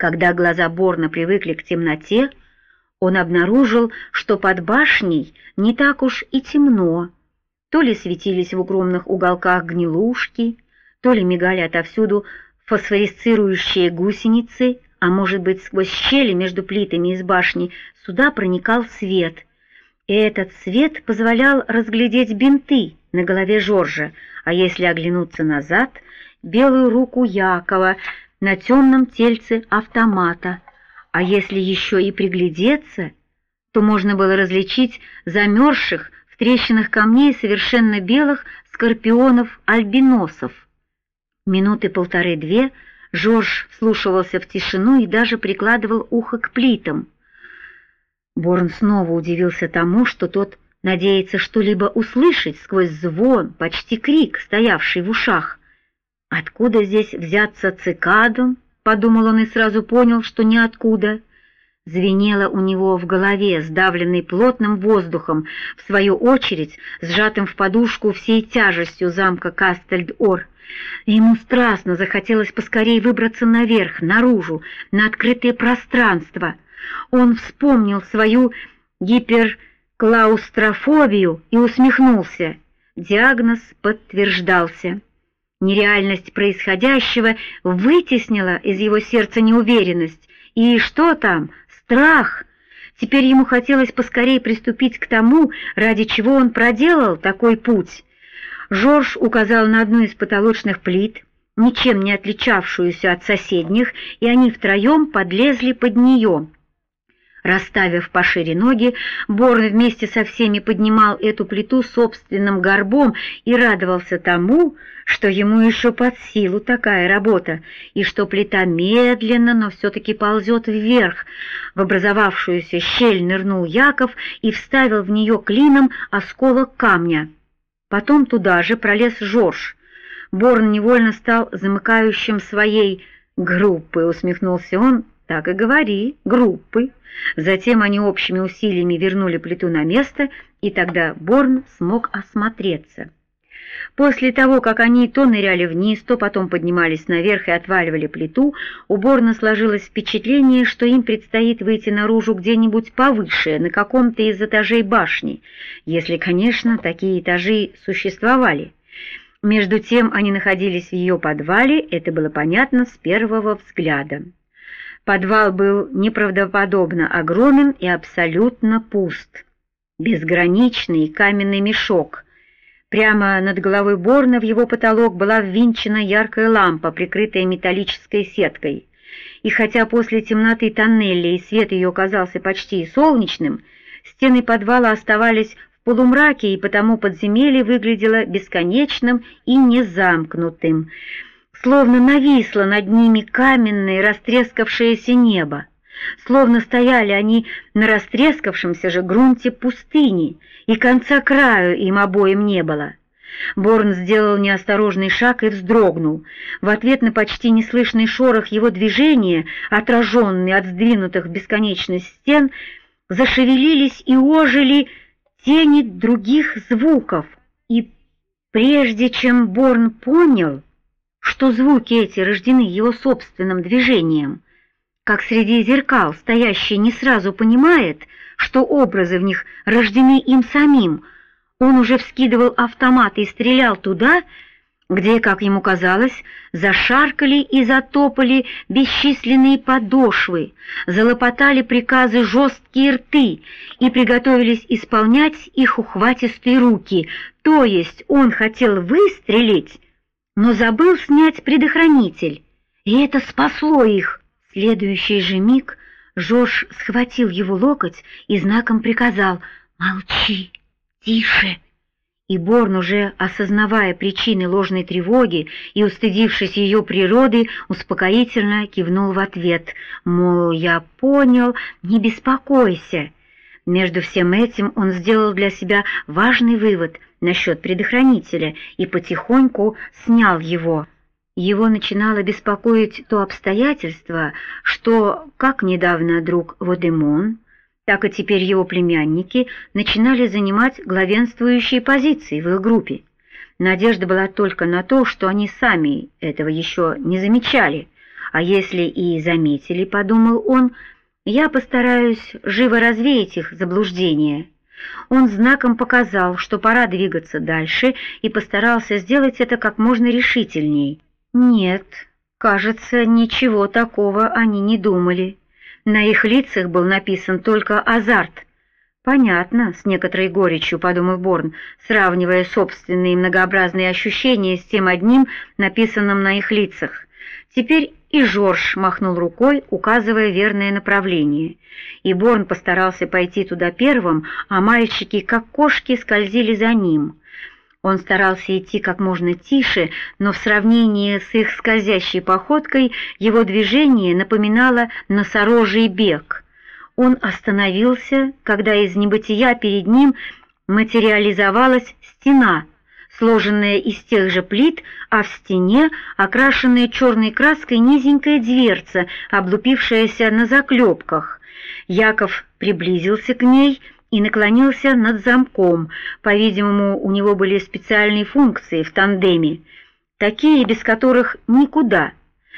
Когда глаза Борна привыкли к темноте, он обнаружил, что под башней не так уж и темно. То ли светились в укромных уголках гнилушки, то ли мигали отовсюду фосфорисцирующие гусеницы, а может быть, сквозь щели между плитами из башни сюда проникал свет. И этот свет позволял разглядеть бинты на голове Жоржа, а если оглянуться назад, белую руку Якова на темном тельце автомата. А если еще и приглядеться, то можно было различить замерзших в трещинах камней совершенно белых скорпионов-альбиносов. Минуты полторы-две Жорж вслушивался в тишину и даже прикладывал ухо к плитам. Борн снова удивился тому, что тот надеется что-либо услышать сквозь звон, почти крик, стоявший в ушах. «Откуда здесь взяться цикадам?» — подумал он и сразу понял, что ниоткуда. Звенело у него в голове, сдавленный плотным воздухом, в свою очередь сжатым в подушку всей тяжестью замка Кастельд-Ор. Ему страстно захотелось поскорее выбраться наверх, наружу, на открытое пространство. Он вспомнил свою гиперклаустрофобию и усмехнулся. Диагноз подтверждался. Нереальность происходящего вытеснила из его сердца неуверенность. И что там? Страх! Теперь ему хотелось поскорее приступить к тому, ради чего он проделал такой путь. Жорж указал на одну из потолочных плит, ничем не отличавшуюся от соседних, и они втроем подлезли под нее. Расставив пошире ноги, Борн вместе со всеми поднимал эту плиту собственным горбом и радовался тому, что ему еще под силу такая работа, и что плита медленно, но все-таки ползет вверх. В образовавшуюся щель нырнул Яков и вставил в нее клином осколок камня. Потом туда же пролез Жорж. Борн невольно стал замыкающим своей группы, усмехнулся он. Так и говори, группы. Затем они общими усилиями вернули плиту на место, и тогда Борн смог осмотреться. После того, как они то ныряли вниз, то потом поднимались наверх и отваливали плиту, у Борна сложилось впечатление, что им предстоит выйти наружу где-нибудь повыше, на каком-то из этажей башни, если, конечно, такие этажи существовали. Между тем они находились в ее подвале, это было понятно с первого взгляда. Подвал был неправдоподобно огромен и абсолютно пуст. Безграничный каменный мешок. Прямо над головой Борна в его потолок была ввинчена яркая лампа, прикрытая металлической сеткой. И хотя после темноты тоннеля и свет ее казался почти солнечным, стены подвала оставались в полумраке, и потому подземелье выглядело бесконечным и незамкнутым. Словно нависло над ними каменное растрескавшееся небо, словно стояли они на растрескавшемся же грунте пустыни, и конца краю им обоим не было. Борн сделал неосторожный шаг и вздрогнул. В ответ на почти неслышный шорох его движения, отраженный от сдвинутых в бесконечность стен, зашевелились и ожили тени других звуков. И прежде чем Борн понял, что звуки эти рождены его собственным движением, как среди зеркал стоящий не сразу понимает, что образы в них рождены им самим, он уже вскидывал автомат и стрелял туда, где, как ему казалось, зашаркали и затопали бесчисленные подошвы, залопотали приказы жесткие рты и приготовились исполнять их ухватистые руки, то есть он хотел выстрелить, но забыл снять предохранитель, и это спасло их. В следующий же миг Жорж схватил его локоть и знаком приказал «Молчи, тише!» И Борн, уже осознавая причины ложной тревоги и устыдившись ее природы, успокоительно кивнул в ответ, мол, я понял, не беспокойся. Между всем этим он сделал для себя важный вывод насчет предохранителя и потихоньку снял его. Его начинало беспокоить то обстоятельство, что, как недавно друг Водемон, так и теперь его племянники начинали занимать главенствующие позиции в их группе. Надежда была только на то, что они сами этого еще не замечали, А если и заметили, — подумал он, — я постараюсь живо развеять их заблуждение. Он знаком показал, что пора двигаться дальше, и постарался сделать это как можно решительней. Нет, кажется, ничего такого они не думали. На их лицах был написан только азарт. «Понятно», — с некоторой горечью подумал Борн, сравнивая собственные многообразные ощущения с тем одним, написанным на их лицах. Теперь и Жорж махнул рукой, указывая верное направление, и Борн постарался пойти туда первым, а мальчики, как кошки, скользили за ним. Он старался идти как можно тише, но в сравнении с их скользящей походкой его движение напоминало носорожий бег. Он остановился, когда из небытия перед ним материализовалась стена, сложенная из тех же плит, а в стене окрашенная черной краской низенькая дверца, облупившаяся на заклепках. Яков приблизился к ней и наклонился над замком. По-видимому, у него были специальные функции в тандеме, такие, без которых никуда.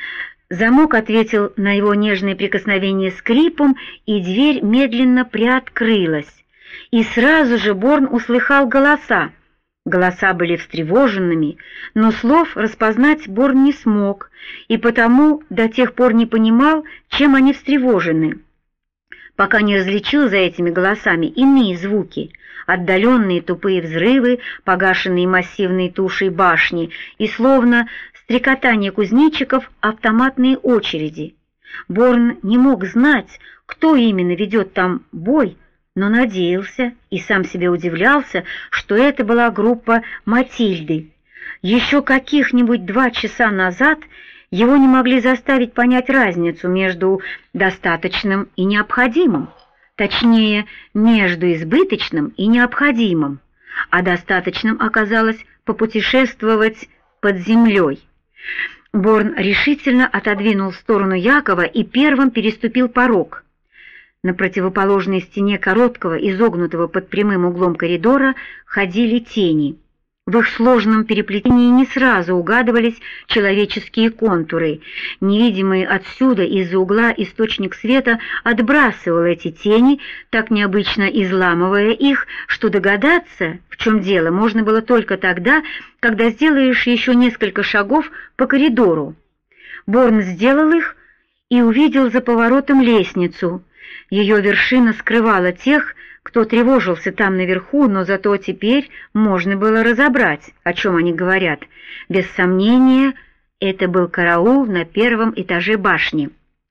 Замок ответил на его нежное прикосновение скрипом, и дверь медленно приоткрылась. И сразу же Борн услыхал голоса. Голоса были встревоженными, но слов распознать Борн не смог, и потому до тех пор не понимал, чем они встревожены, пока не различил за этими голосами иные звуки, отдаленные тупые взрывы, погашенные массивной тушей башни и словно стрекотание кузнечиков автоматные очереди. Борн не мог знать, кто именно ведет там бой, но надеялся и сам себе удивлялся, что это была группа Матильды. Еще каких-нибудь 2 часа назад его не могли заставить понять разницу между достаточным и необходимым, точнее, между избыточным и необходимым, а достаточным оказалось попутешествовать под землей. Борн решительно отодвинул в сторону Якова и первым переступил порог. На противоположной стене короткого, изогнутого под прямым углом коридора ходили тени. В их сложном переплетении не сразу угадывались человеческие контуры. Невидимый отсюда из-за угла источник света отбрасывал эти тени, так необычно изламывая их, что догадаться, в чем дело, можно было только тогда, когда сделаешь еще несколько шагов по коридору. Борн сделал их и увидел за поворотом лестницу. Ее вершина скрывала тех, кто тревожился там наверху, но зато теперь можно было разобрать, о чем они говорят. Без сомнения, это был караул на 1-м этаже башни.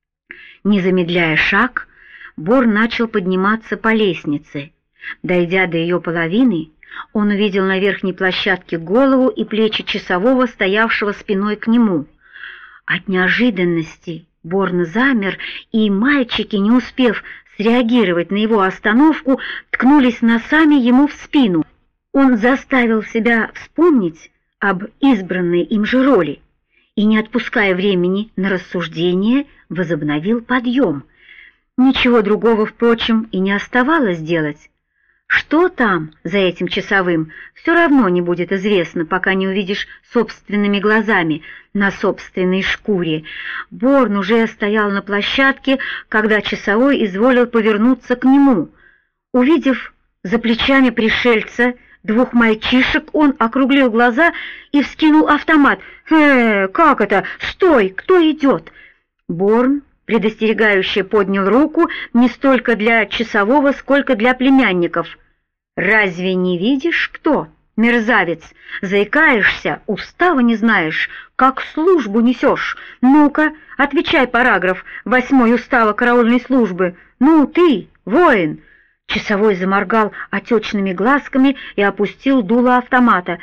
Не замедляя шаг, Борн начал подниматься по лестнице. Дойдя до ее половины, он увидел на верхней площадке голову и плечи часового, стоявшего спиной к нему. От неожиданности Борн замер, и мальчики, не успев среагировать на его остановку, ткнулись носами ему в спину. Он заставил себя вспомнить об избранной им же роли и, не отпуская времени на рассуждение, возобновил подъем. Ничего другого, впрочем, и не оставалось делать. Что там за этим часовым, все равно не будет известно, пока не увидишь собственными глазами, на собственной шкуре. Борн уже стоял на площадке, когда часовой изволил повернуться к нему. Увидев за плечами пришельца 2 мальчишек, он округлил глаза и вскинул автомат. Как это? Стой! Кто идет?» Борн предостерегающе поднял руку не столько для часового, сколько для племянников. «Разве не видишь, кто, мерзавец? Заикаешься, устава не знаешь, как службу несешь. Ну-ка, отвечай параграф 8 устава караульной службы. Ну, ты, воин!» Часовой заморгал отечными глазками и опустил дуло автомата.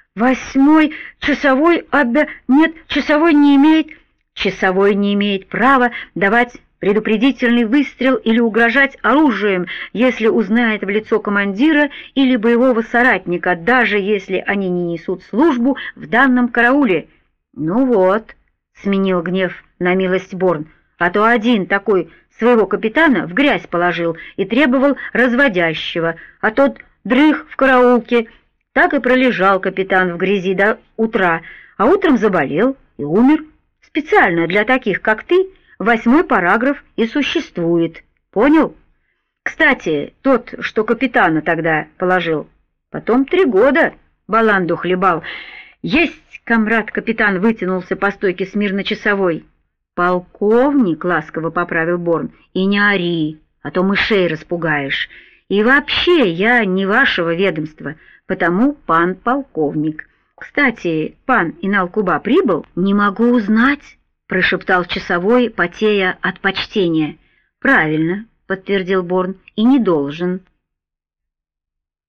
«8-й часовой Нет, часовой не имеет...» «Часовой не имеет права давать предупредительный выстрел или угрожать оружием, если узнает в лицо командира или боевого соратника, даже если они не несут службу в данном карауле». «Ну вот», — сменил гнев на милость Борн, «а то один такой своего капитана в грязь положил и требовал разводящего, а тот дрых в караулке. Так и пролежал капитан в грязи до утра, а утром заболел и умер. Специально для таких, как ты, 8-й параграф и существует. Понял? Кстати, тот, что капитана тогда положил, потом 3 года баланду хлебал. Есть, комрад-капитан вытянулся по стойке смирно часовой. Полковник, ласково поправил Борн, и не ори, а то мышей распугаешь. И вообще я не вашего ведомства, потому пан полковник. Кстати, пан Инал-Куба прибыл? Не могу узнать, прошептал часовой, потея от почтения. Правильно, подтвердил Борн, и не должен.